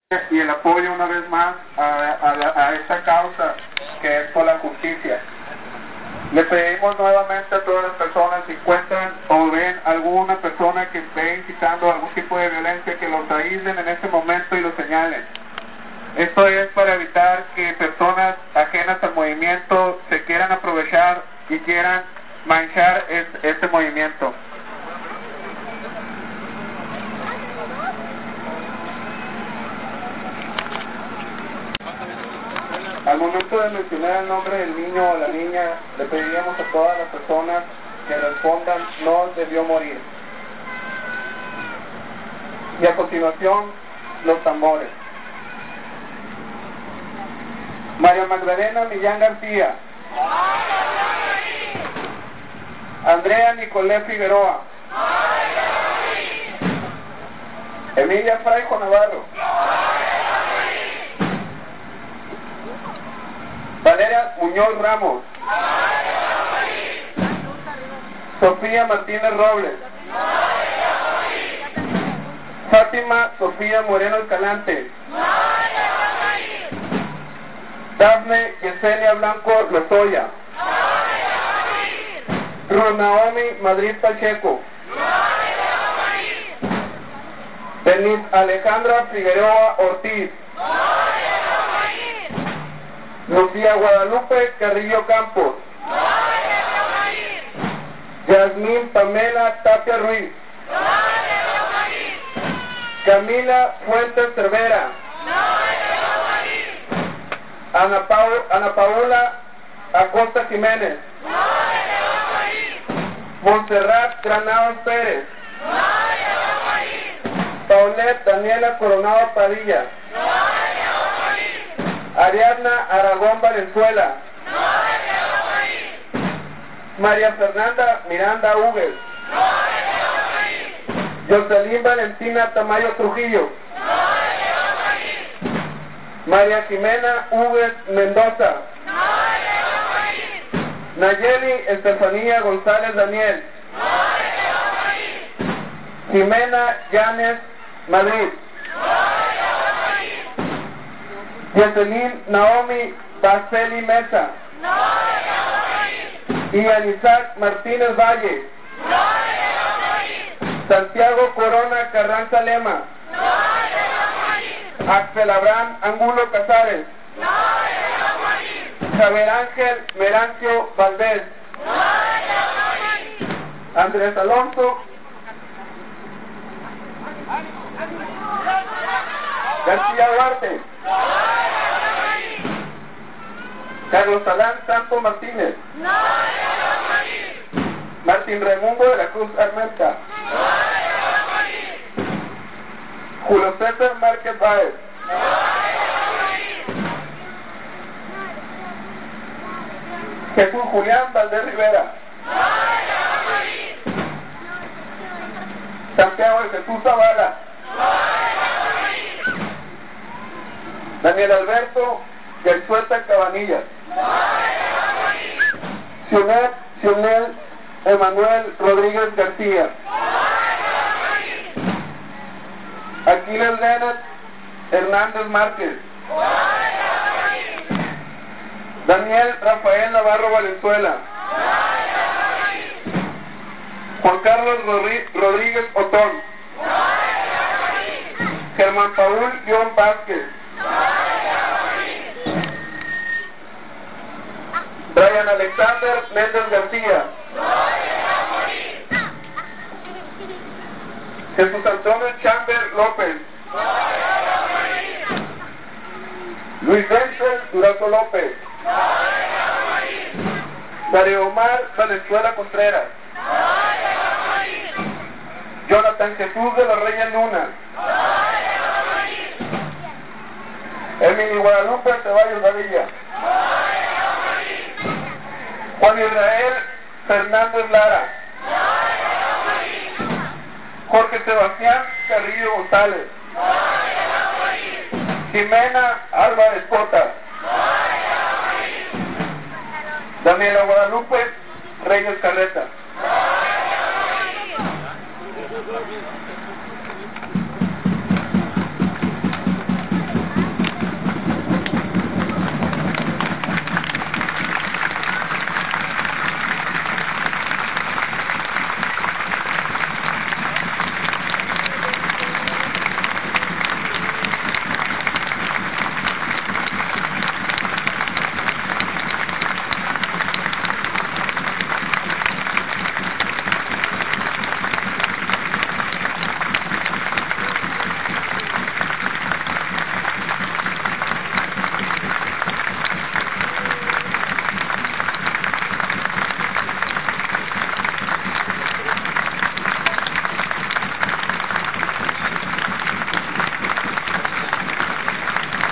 y el apoyo una vez más a esta causa que es por la justicia. Le pedimos nuevamente a todas las personas, si encuentran o ven alguna persona que esté incitando algún tipo de violencia, que los aíslen en este momento y los señalen. Esto es para evitar que personas ajenas al movimiento se quieran aprovechar y quieran manchar este movimiento. Al momento de mencionar el nombre del niño o la niña, le pediríamos a todas las personas que respondan: no debió morir. Y a continuación, los tambores. María Magdalena Millán García. Andrea Nicolé Figueroa. Emilia Fraijo Navarro. Valeria Muñoz Ramos. Sofía Martínez Robles. Fátima Sofía Moreno Escalante. Dafne Yesenia Blanco Lozoya. Naomi Madrid Pacheco. Denise Alejandra Figueroa Ortiz. Lucía Guadalupe Carrillo Campos. Yasmín Pamela Tapia Ruiz. Camila Fuentes Cervera. Ana Paula Acosta Jiménez. Montserrat Granados Pérez. Paulette Daniela Coronado Padilla. Ariadna Aragón Valenzuela. María Fernanda Miranda Hugues. Jocelyn Valentina Tamayo Trujillo. María Jimena Hugues Mendoza. Nayeli Estefanía González Daniel. Jimena Llanes Madrid. Jocelyn Naomi Baceli Mesa. Y Anisac Martínez Valle. Santiago Corona Carranza Lema. Axel Abraham Angulo Casares. Javier Ángel Merancio Valdés. Andrés Alonso García Duarte. Carlos Alán Santo Martínez. Martín Raimundo de la Cruz Armenta. Julio César Márquez Báez. Jesús Julián Valdés Rivera. Santiago de Jesús Zavala. Daniel Alberto Yalzueta Cabanillas. Sionel Emanuel Rodríguez García. Aquiles Leonard Hernández Márquez. Daniel Rafael Navarro Valenzuela. Juan Carlos Rodríguez Otón. Germán Paul Guión Vázquez. Brian Alexander Méndez García. Jesús Antonio Chamber López. Luis Denzel Durazo López. Darío Omar Valenzuela Contreras. Jonathan Jesús de los Reyes Luna. Emily Guadalupe Ceballos Davilla. Juan Israel Fernández Lara. Jorge Sebastián Carrillo González. Jimena Álvarez Cota. Daniela Guadalupe Reyes Carreta.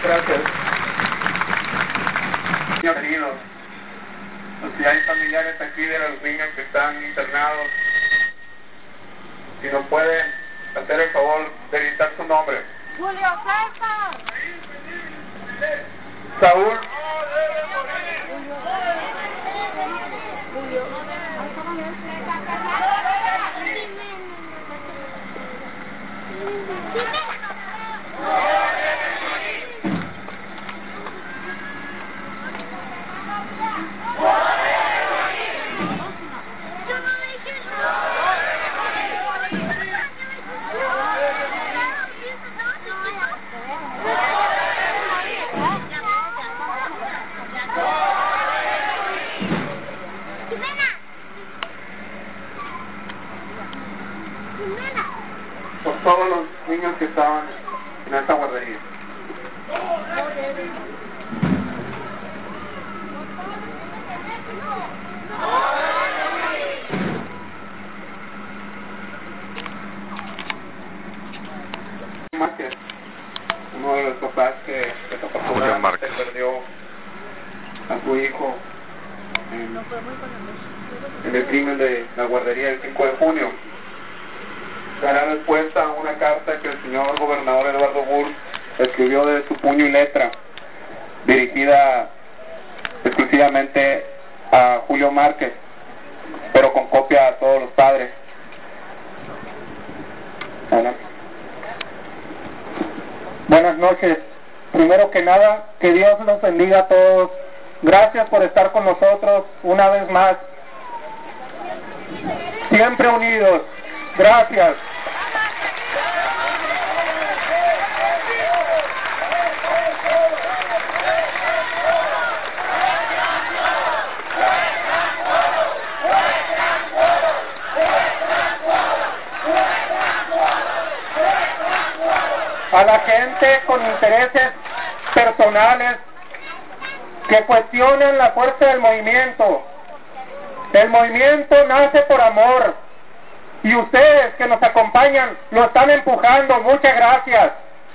Gracias. Niños heridos. Si hay familiares aquí de los niños que están internados, si nos pueden hacer el favor de gritar su nombre. Julio César. Saúl. Por todos los niños que estaban en esta guardería. Márquez, uno de los papás que desafortunadamente perdió a su hijo en el crimen de la guardería el 5 de junio. Dará respuesta a una carta que el señor gobernador Eduardo Burr escribió de su puño y letra, dirigida exclusivamente a Julio Márquez, pero con copia a todos los padres. Adelante. Buenas noches. Primero que nada, que Dios los bendiga a todos. Gracias por estar con nosotros una vez más. Siempre unidos. Gracias. A la gente con intereses personales que cuestionan la fuerza del movimiento. El movimiento nace por amor y ustedes que nos acompañan lo están empujando. Muchas gracias.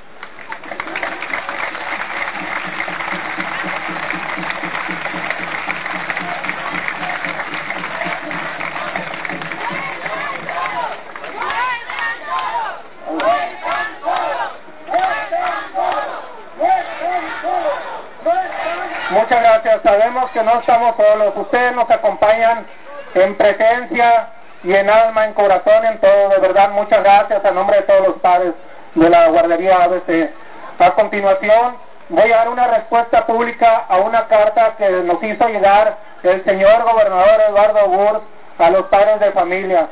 Muchas gracias. Sabemos que no estamos solos. Ustedes nos acompañan en presencia y en alma, en corazón, en todo. De verdad, muchas gracias a nombre de todos los padres de la guardería ABC. A continuación, voy a dar una respuesta pública a una carta que nos hizo llegar el señor gobernador Eduardo Burr a los padres de familia.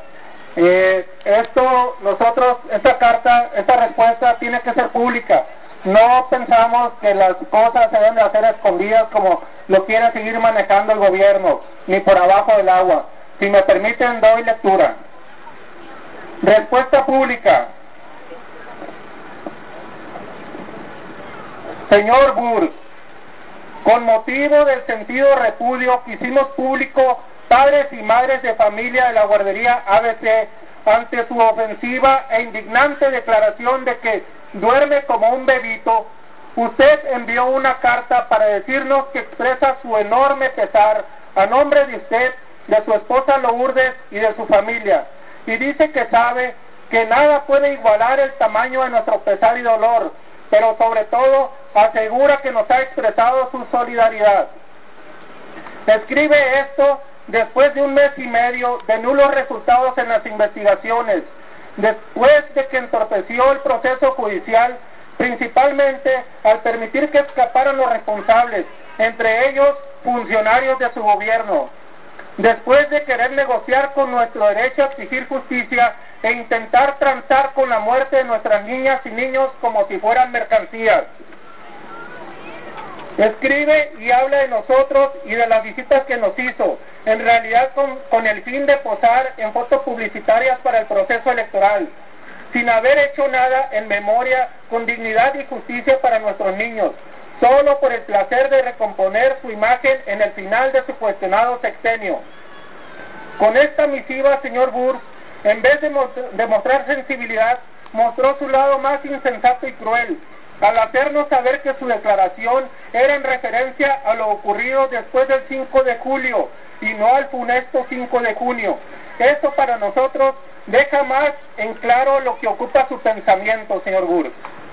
Esta respuesta tiene que ser pública. No pensamos que las cosas se deben de hacer escondidas como lo quiere seguir manejando el gobierno, ni por abajo del agua. Si me permiten, doy lectura. Respuesta pública. Señor Burr, con motivo del sentido repudio que hicimos público padres y madres de familia de la guardería ABC ante su ofensiva e indignante declaración de que duerme como un bebito, usted envió una carta para decirnos que expresa su enorme pesar a nombre de usted, de su esposa Lourdes y de su familia, y dice que sabe que nada puede igualar el tamaño de nuestro pesar y dolor, pero sobre todo asegura que nos ha expresado su solidaridad. Escribe esto después de 1 mes y medio de nulos resultados en las investigaciones, después de que entorpeció el proceso judicial, principalmente al permitir que escaparan los responsables, entre ellos funcionarios de su gobierno, después de querer negociar con nuestro derecho a exigir justicia e intentar transar con la muerte de nuestras niñas y niños como si fueran mercancías. Escribe y habla de nosotros y de las visitas que nos hizo, en realidad con el fin de posar en fotos publicitarias para el proceso electoral, sin haber hecho nada en memoria, con dignidad y justicia para nuestros niños, solo por el placer de recomponer su imagen en el final de su cuestionado sexenio. Con esta misiva, señor Burr, en vez de mostrar sensibilidad, mostró su lado más insensato y cruel, al hacernos saber que su declaración era en referencia a lo ocurrido después del 5 de julio y no al funesto 5 de junio. Eso para nosotros deja más en claro lo que ocupa su pensamiento, señor Burr.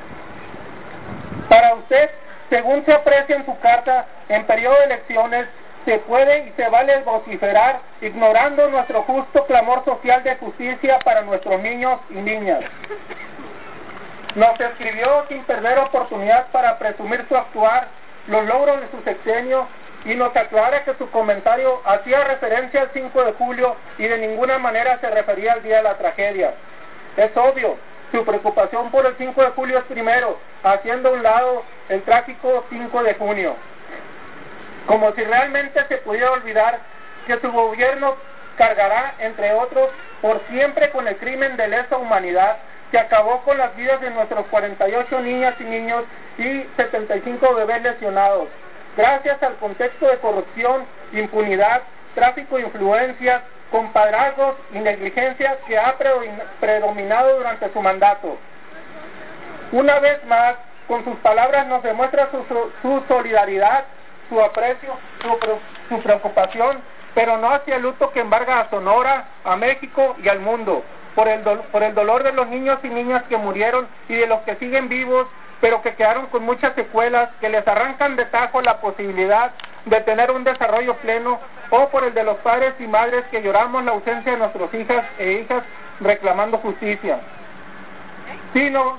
Para usted, según se aprecia en su carta, en periodo de elecciones, se puede y se vale vociferar ignorando nuestro justo clamor social de justicia para nuestros niños y niñas. Nos escribió sin perder oportunidad para presumir su actuar, los logros de su sexenio, y nos aclara que su comentario hacía referencia al 5 de julio y de ninguna manera se refería al día de la tragedia. Es obvio, su preocupación por el 5 de julio es primero, haciendo a un lado el trágico 5 de junio. Como si realmente se pudiera olvidar que su gobierno cargará, entre otros, por siempre con el crimen de lesa humanidad que acabó con las vidas de nuestros 48 niñas y niños y 75 bebés lesionados, gracias al contexto de corrupción, impunidad, tráfico de influencias, compadrazgos y negligencia que ha predominado durante su mandato. Una vez más, con sus palabras nos demuestra su solidaridad, su aprecio, su preocupación, pero no hacia el luto que embarga a Sonora, a México y al mundo, por el dolor de los niños y niñas que murieron y de los que siguen vivos, pero que quedaron con muchas secuelas que les arrancan de tajo la posibilidad de tener un desarrollo pleno, o por el de los padres y madres que lloramos la ausencia de nuestras hijas e hijas reclamando justicia, sino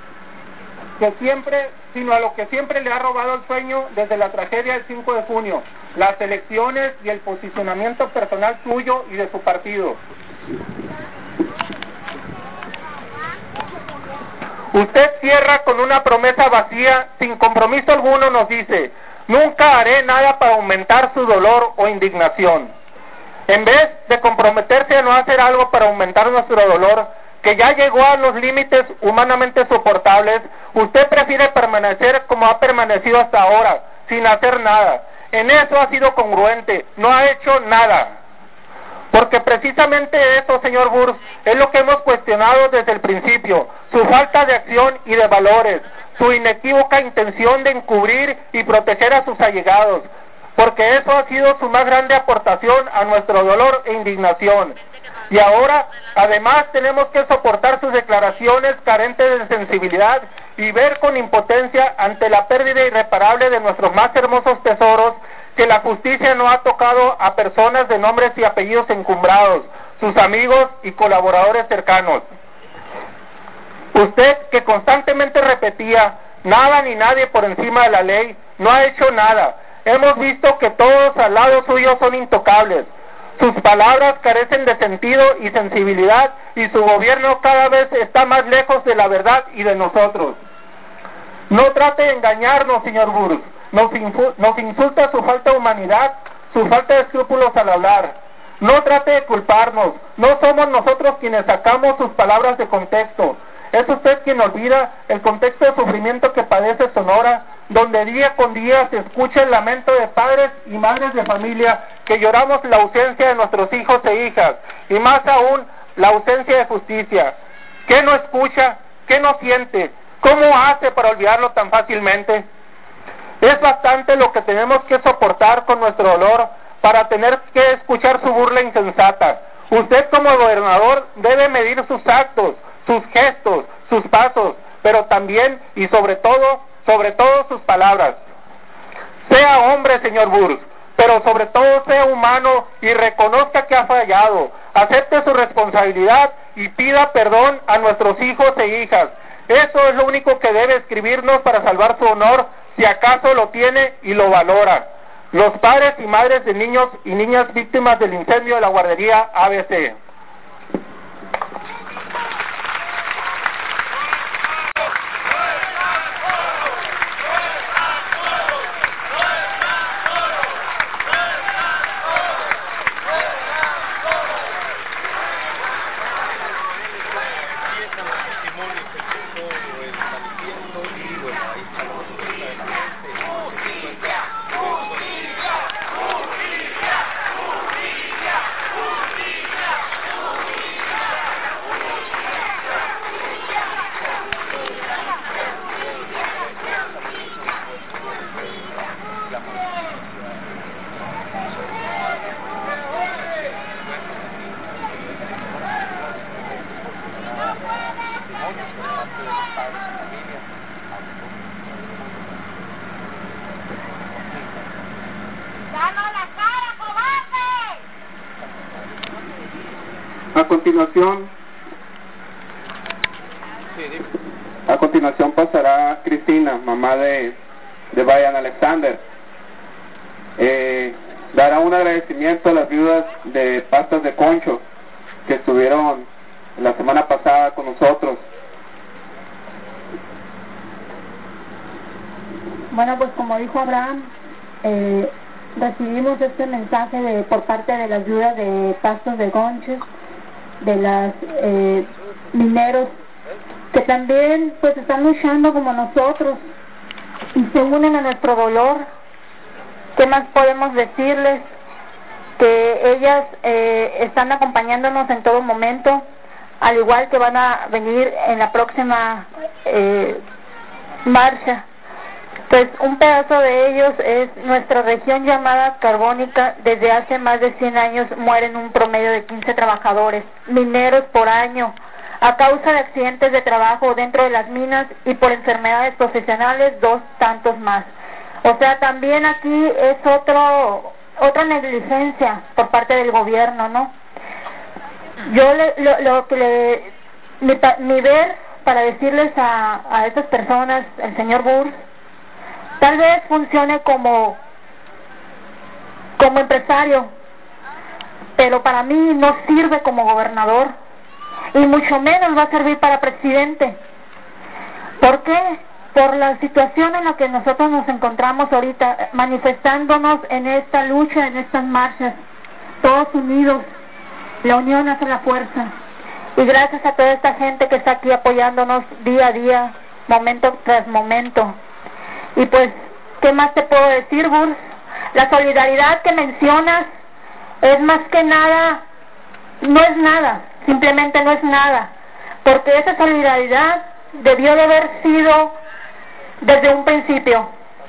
a lo que siempre le ha robado el sueño desde la tragedia del 5 de junio, las elecciones y el posicionamiento personal suyo y de su partido. Usted cierra con una promesa vacía, sin compromiso alguno nos dice: nunca haré nada para aumentar su dolor o indignación. En vez de comprometerse a no hacer algo para aumentar nuestro dolor, que ya llegó a los límites humanamente soportables, usted prefiere permanecer como ha permanecido hasta ahora, sin hacer nada. En eso ha sido congruente, no ha hecho nada. Porque precisamente eso, señor Burr, es lo que hemos cuestionado desde el principio: su falta de acción y de valores, su inequívoca intención de encubrir y proteger a sus allegados, porque eso ha sido su más grande aportación a nuestro dolor e indignación. Y ahora, además, tenemos que soportar sus declaraciones carentes de sensibilidad y ver con impotencia ante la pérdida irreparable de nuestros más hermosos tesoros, que la justicia no ha tocado a personas de nombres y apellidos encumbrados, sus amigos y colaboradores cercanos. Usted, que constantemente repetía: nada ni nadie por encima de la ley, no ha hecho nada. Hemos visto que todos al lado suyo son intocables. Sus palabras carecen de sentido y sensibilidad, y su gobierno cada vez está más lejos de la verdad y de nosotros. No trate de engañarnos, señor Burr. Nos insulta su falta de humanidad, su falta de escrúpulos al hablar. No trate de culparnos. No somos nosotros quienes sacamos sus palabras de contexto. Es usted quien olvida el contexto de sufrimiento que padece Sonora, donde día con día se escucha el lamento de padres y madres de familia que lloramos la ausencia de nuestros hijos e hijas, y más aún la ausencia de justicia. ¿Qué no escucha? ¿Qué no siente? ¿Cómo hace para olvidarlo tan fácilmente? Es bastante lo que tenemos que soportar con nuestro dolor para tener que escuchar su burla insensata. Usted, como gobernador, debe medir sus actos, sus gestos, sus pasos, pero también y sobre todo sus palabras. Sea hombre, señor Burr, pero sobre todo sea humano y reconozca que ha fallado. Acepte su responsabilidad y pida perdón a nuestros hijos e hijas. Eso es lo único que debe escribirnos para salvar su honor, si acaso lo tiene y lo valora. Los padres y madres de niños y niñas víctimas del incendio de la guardería ABC. A continuación pasará Cristina, mamá de Brian Alexander. Dará un agradecimiento a las viudas de Pastas de Concho que estuvieron la semana pasada con nosotros. Bueno, pues como dijo Abraham, recibimos este mensaje por parte de las viudas de Pastos de Concho, de las mineros que también pues están luchando como nosotros y se unen a nuestro dolor. ¿Qué más podemos decirles? Que ellas están acompañándonos en todo momento, al igual que van a venir en la próxima marcha. Pues un pedazo de ellos es nuestra región llamada Carbónica. Desde hace más de 100 años mueren un promedio de 15 trabajadores mineros por año a causa de accidentes de trabajo dentro de las minas y por enfermedades profesionales 2 tantos más. O sea, también aquí es otra negligencia por parte del gobierno, ¿no? Yo mi ver para decirles a estas personas, el señor Burs, tal vez funcione como empresario, pero para mí no sirve como gobernador y mucho menos va a servir para presidente. ¿Por qué? Por la situación en la que nosotros nos encontramos ahorita, manifestándonos en esta lucha, en estas marchas, todos unidos. La unión hace la fuerza. Y gracias a toda esta gente que está aquí apoyándonos día a día, momento tras momento. Y pues, ¿qué más te puedo decir, Burs? La solidaridad que mencionas es más que nada, no es nada, simplemente no es nada. Porque esa solidaridad debió de haber sido desde un principio.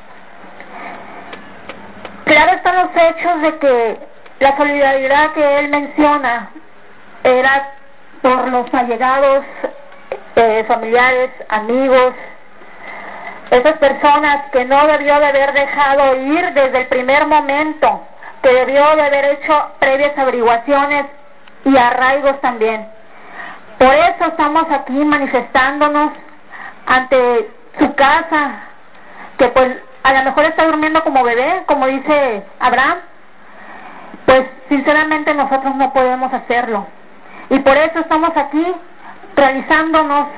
Claro están los hechos de que la solidaridad que él menciona era por los allegados, familiares, amigos, esas personas que no debió de haber dejado ir desde el primer momento, que debió de haber hecho previas averiguaciones y arraigos también. Por eso estamos aquí manifestándonos ante su casa, que pues a lo mejor está durmiendo como bebé, como dice Abraham. Pues sinceramente nosotros no podemos hacerlo, y por eso estamos aquí realizándonos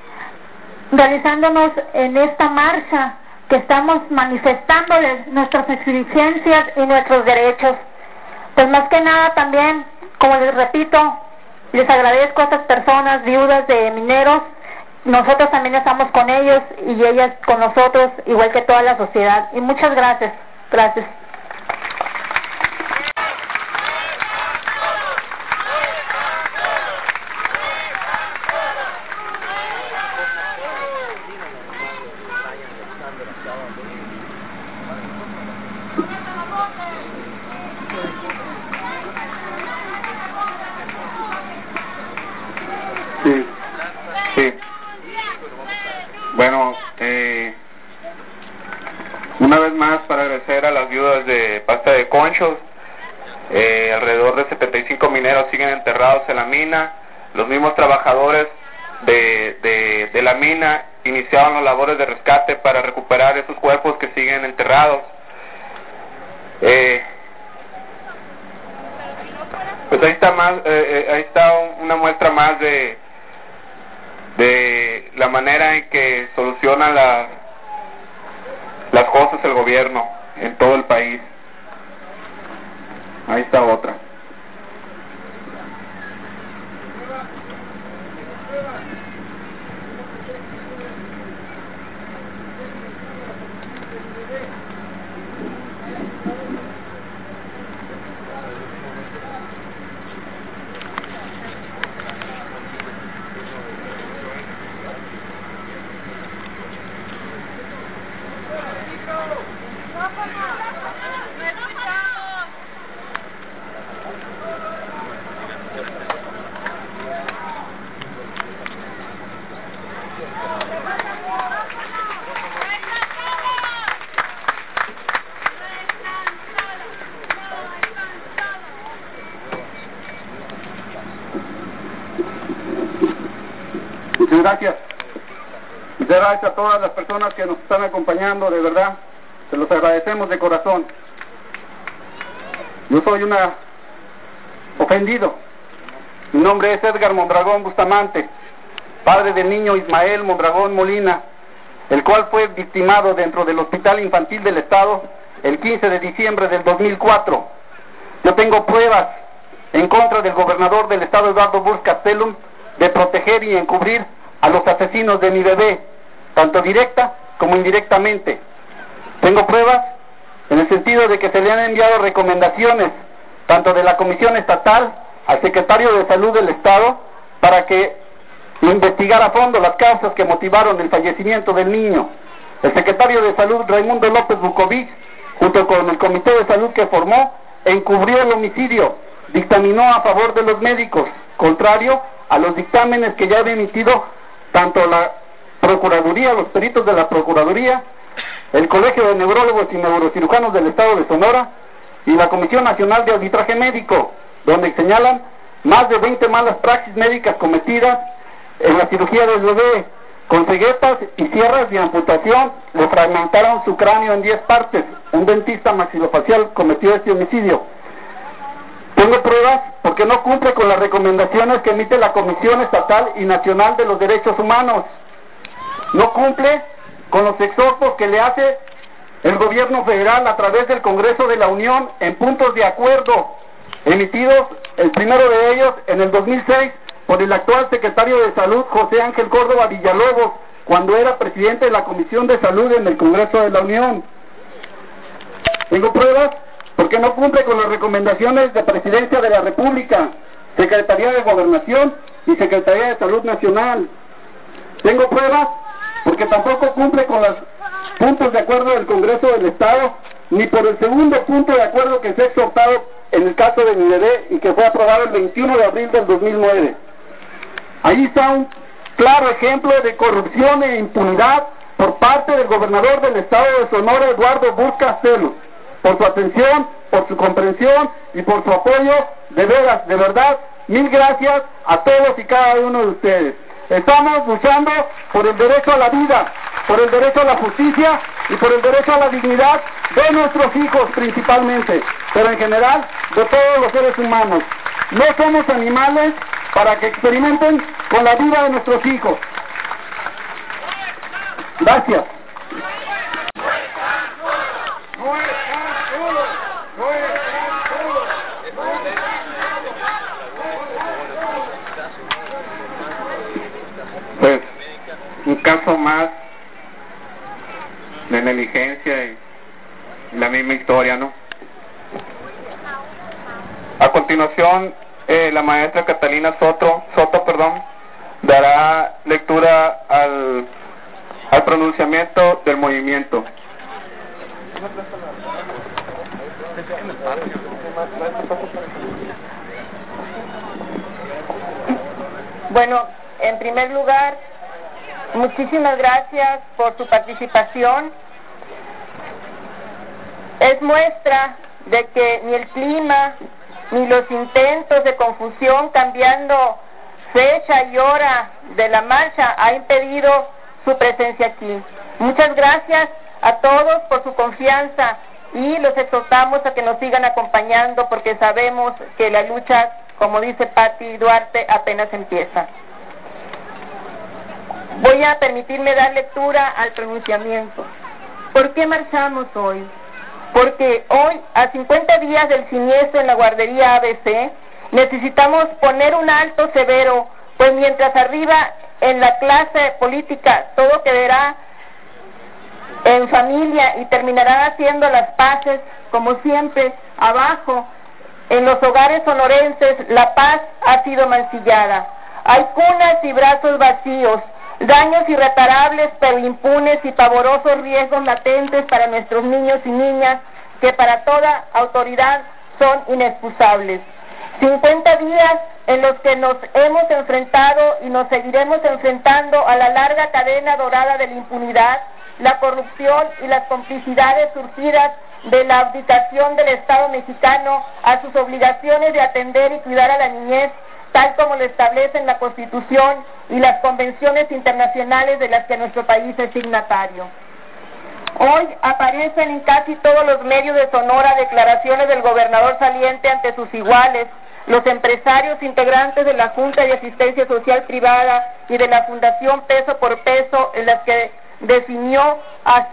en esta marcha, que estamos manifestándoles nuestras exigencias y nuestros derechos. Pues más que nada también, como les repito, les agradezco a estas personas viudas de mineros. Nosotros también estamos con ellos y ellas con nosotros, igual que toda la sociedad. Y muchas gracias. Gracias. Sí. Bueno, una vez más para agradecer a las viudas de Pasta de Conchos. Alrededor de 75 mineros siguen enterrados en la mina. Los mismos trabajadores de la mina iniciaron las labores de rescate para recuperar esos cuerpos que siguen enterrados. Pues ahí está una muestra más de la manera en que soluciona las cosas el gobierno en todo el país. Ahí está otra. gracias. Muchas gracias a todas las personas que nos están acompañando, de verdad, se los agradecemos de corazón. Yo soy ofendido. Mi nombre es Edgar Mondragón Bustamante, padre del niño Ismael Mondragón Molina, el cual fue victimado dentro del Hospital Infantil del Estado el 15 de diciembre del 2004. Yo tengo pruebas en contra del gobernador del Estado, Eduardo Burr Castellum, de proteger y encubrir a los asesinos de mi bebé, tanto directa como indirectamente. Tengo pruebas en el sentido de que se le han enviado recomendaciones, tanto de la Comisión Estatal al Secretario de Salud del Estado, para que investigara a fondo las causas que motivaron el fallecimiento del niño. El Secretario de Salud, Raimundo López Vukovich, junto con el Comité de Salud que formó, encubrió el homicidio, dictaminó a favor de los médicos, contrario a los dictámenes que ya había emitido tanto la Procuraduría, los peritos de la Procuraduría, el Colegio de Neurólogos y Neurocirujanos del Estado de Sonora y la Comisión Nacional de Arbitraje Médico, donde señalan más de 20 malas praxis médicas cometidas en la cirugía del bebé. Con ceguetas y sierras de amputación le fragmentaron su cráneo en 10 partes. Un dentista maxilofacial cometió este homicidio. Tengo pruebas porque no cumple con las recomendaciones que emite la Comisión Estatal y Nacional de los Derechos Humanos. No cumple con los exhortos que le hace el gobierno federal a través del Congreso de la Unión en puntos de acuerdo, emitidos, el primero de ellos en el 2006, por el actual secretario de Salud, José Ángel Córdoba Villalobos, cuando era presidente de la Comisión de Salud en el Congreso de la Unión. Tengo pruebas porque no cumple con las recomendaciones de Presidencia de la República, Secretaría de Gobernación y Secretaría de Salud Nacional. Tengo pruebas porque tampoco cumple con los puntos de acuerdo del Congreso del Estado, ni por el segundo punto de acuerdo que se ha exhortado en el caso de mi bebé y que fue aprobado el 21 de abril del 2009. Ahí está un claro ejemplo de corrupción e impunidad por parte del gobernador del Estado de Sonora, Eduardo Burr Castellum, por su atención, por su comprensión y por su apoyo. De veras, de verdad, mil gracias a todos y cada uno de ustedes. Estamos luchando por el derecho a la vida, por el derecho a la justicia y por el derecho a la dignidad de nuestros hijos principalmente, pero en general de todos los seres humanos. No somos animales para que experimenten con la vida de nuestros hijos. Gracias. Pues un caso más de negligencia y la misma historia, ¿no? A continuación, la maestra Catalina Soto, dará lectura al pronunciamiento del movimiento. Bueno, en primer lugar, muchísimas gracias por su participación. Es muestra de que ni el clima, ni los intentos de confusión cambiando fecha y hora de la marcha ha impedido su presencia aquí. Muchas gracias a todos por su confianza y los exhortamos a que nos sigan acompañando porque sabemos que la lucha, como dice Pati Duarte, apenas empieza. Voy a permitirme dar lectura al pronunciamiento. ¿Por qué marchamos hoy? Porque hoy, a 50 días del siniestro en la guardería ABC, necesitamos poner un alto severo, pues mientras arriba en la clase política todo quedará en familia y terminarán haciendo las paces, como siempre, abajo, en los hogares sonorenses, la paz ha sido mancillada. Hay cunas y brazos vacíos, daños irreparables pero impunes y pavorosos riesgos latentes para nuestros niños y niñas que para toda autoridad son inexcusables. 50 días en los que nos hemos enfrentado y nos seguiremos enfrentando a la larga cadena dorada de la impunidad, la corrupción y las complicidades surgidas de la abdicación del Estado mexicano a sus obligaciones de atender y cuidar a la niñez, tal como lo establecen la Constitución y las convenciones internacionales de las que nuestro país es signatario. Hoy aparecen en casi todos los medios de Sonora declaraciones del gobernador saliente ante sus iguales, los empresarios integrantes de la Junta de Asistencia Social Privada y de la Fundación Peso por Peso, en las que definió al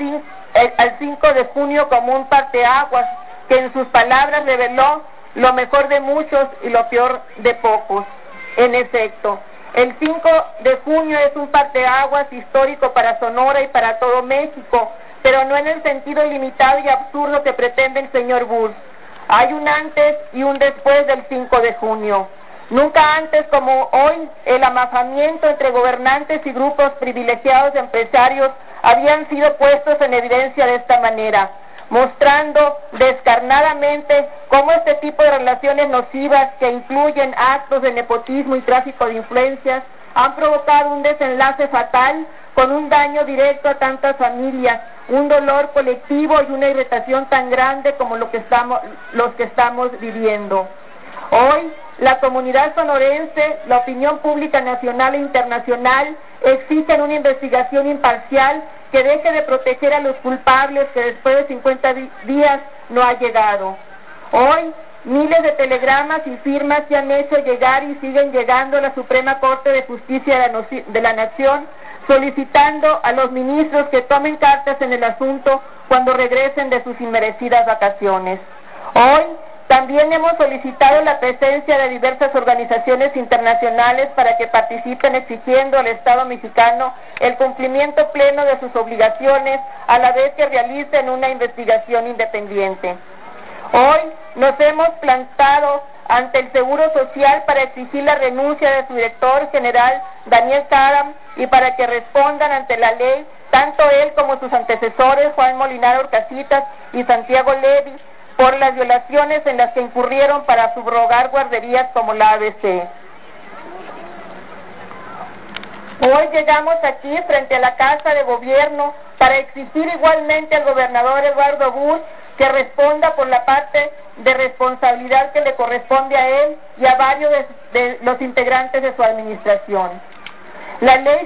5 de junio como un parteaguas, que en sus palabras reveló lo mejor de muchos y lo peor de pocos. En efecto, el 5 de junio es un parteaguas histórico para Sonora y para todo México, pero no en el sentido ilimitado y absurdo que pretende el señor Bush. Hay un antes y un después del 5 de junio. Nunca antes como hoy, el amafamiento entre gobernantes y grupos privilegiados de empresarios habían sido puestos en evidencia de esta manera, mostrando descarnadamente cómo este tipo de relaciones nocivas que incluyen actos de nepotismo y tráfico de influencias han provocado un desenlace fatal con un daño directo a tantas familias, un dolor colectivo y una irritación tan grande como los que estamos viviendo. Hoy, la comunidad sonorense, la opinión pública nacional e internacional exigen una investigación imparcial que deje de proteger a los culpables que después de 50 días no ha llegado. Hoy, miles de telegramas y firmas se han hecho llegar y siguen llegando a la Suprema Corte de Justicia de la Nación, solicitando a los ministros que tomen cartas en el asunto cuando regresen de sus inmerecidas vacaciones. Hoy también hemos solicitado la presencia de diversas organizaciones internacionales para que participen exigiendo al Estado mexicano el cumplimiento pleno de sus obligaciones a la vez que realicen una investigación independiente. Hoy nos hemos plantado ante el Seguro Social para exigir la renuncia de su director general, Daniel Karam, y para que respondan ante la ley, tanto él como sus antecesores, Juan Molinar Orcasitas y Santiago Levy, por las violaciones en las que incurrieron para subrogar guarderías como la ABC. Hoy llegamos aquí frente a la Casa de Gobierno para exigir igualmente al gobernador Eduardo Bush que responda por la parte de responsabilidad que le corresponde a él y a varios de los integrantes de su administración. La Ley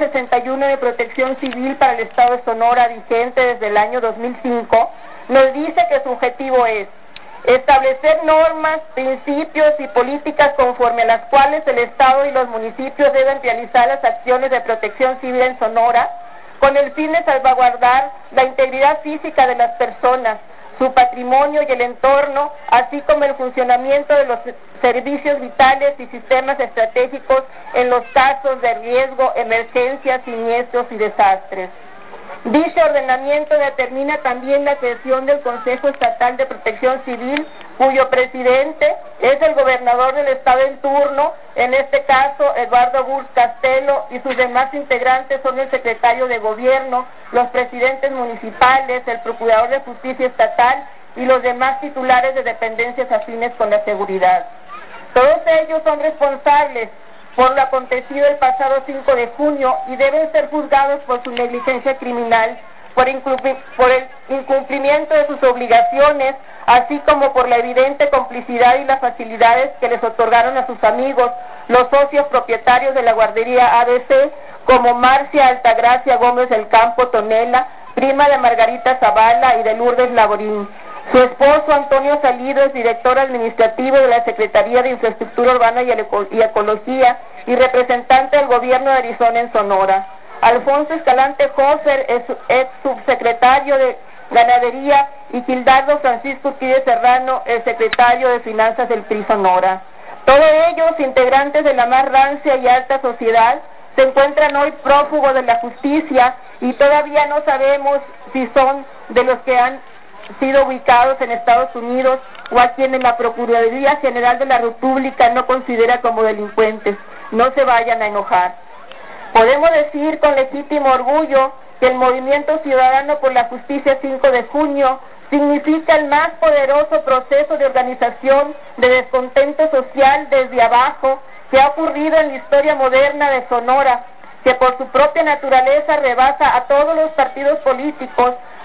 161 de Protección Civil para el Estado de Sonora, vigente desde el año 2005, nos dice que su objetivo es establecer normas, principios y políticas conforme a las cuales el Estado y los municipios deben realizar las acciones de protección civil en Sonora, con el fin de salvaguardar la integridad física de las personas, su patrimonio y el entorno, así como el funcionamiento de los servicios vitales y sistemas estratégicos en los casos de riesgo, emergencias, siniestros y desastres. Dicho ordenamiento determina también la creación del Consejo Estatal de Protección Civil, cuyo presidente es el gobernador del estado en turno, en este caso Eduardo Bush Castelo, y sus demás integrantes son el secretario de Gobierno, los presidentes municipales, el procurador de Justicia Estatal y los demás titulares de dependencias afines con la seguridad. Todos ellos son responsables por lo acontecido el pasado 5 de junio y deben ser juzgados por su negligencia criminal, por el incumplimiento de sus obligaciones, así como por la evidente complicidad y las facilidades que les otorgaron a sus amigos, los socios propietarios de la guardería ABC, como Marcia Altagracia Gómez del Campo Tonela, prima de Margarita Zavala y de Lourdes Laborín. Su esposo Antonio Salido es director administrativo de la Secretaría de Infraestructura Urbana y Ecología y representante del gobierno de Arizona en Sonora. Alfonso Escalante Hofer es ex subsecretario de Ganadería y Gildardo Francisco Urquide Serrano, el secretario de Finanzas del PRI Sonora. Todos ellos, integrantes de la más rancia y alta sociedad, se encuentran hoy prófugos de la justicia y todavía no sabemos si son de los que han sido ubicados en Estados Unidos o a quienes la Procuraduría General de la República no considera como delincuentes. No se vayan a enojar. Podemos decir con legítimo orgullo que el Movimiento Ciudadano por la Justicia 5 de junio significa el más poderoso proceso de organización de descontento social desde abajo que ha ocurrido en la historia moderna de Sonora, que por su propia naturaleza rebasa a todos los partidos políticos,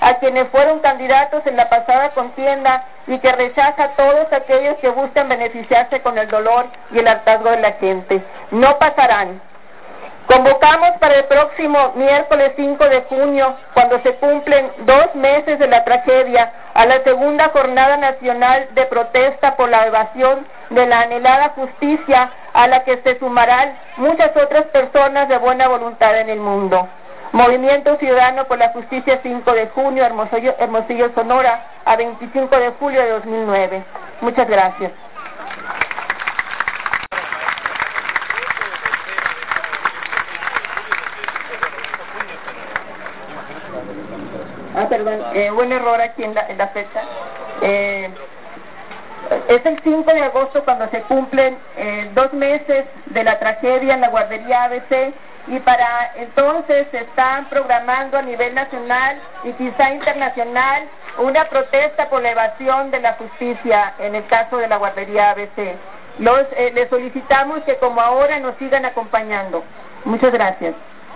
a quienes fueron candidatos en la pasada contienda y que rechaza a todos aquellos que buscan beneficiarse con el dolor y el hartazgo de la gente. No pasarán. Convocamos para el próximo miércoles 5 de junio, cuando se cumplen 2 meses de la tragedia, a la segunda jornada nacional de protesta por la evasión de la anhelada justicia, a la que se sumarán muchas otras personas de buena voluntad en el mundo. Movimiento Ciudadano por la Justicia, 5 de junio, Hermosillo, Sonora, a 25 de julio de 2009. Muchas gracias. Perdón, un error aquí en la fecha. Es el 5 de agosto cuando se cumplen 2 meses de la tragedia en la guardería ABC, y para entonces se están programando a nivel nacional y quizá internacional una protesta por la evasión de la justicia en el caso de la guardería ABC. Les solicitamos que como ahora nos sigan acompañando. Muchas gracias.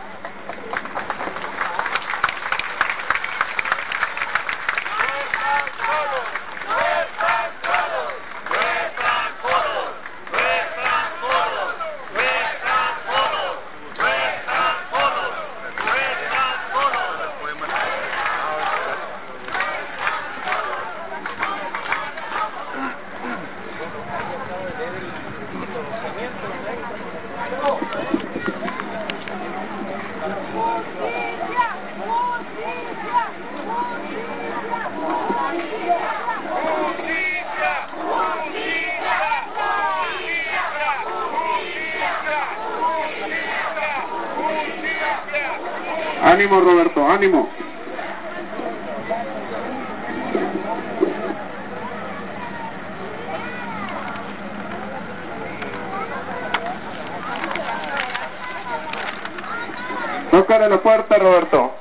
Ánimo, Roberto, ánimo. Tócale la puerta, Roberto.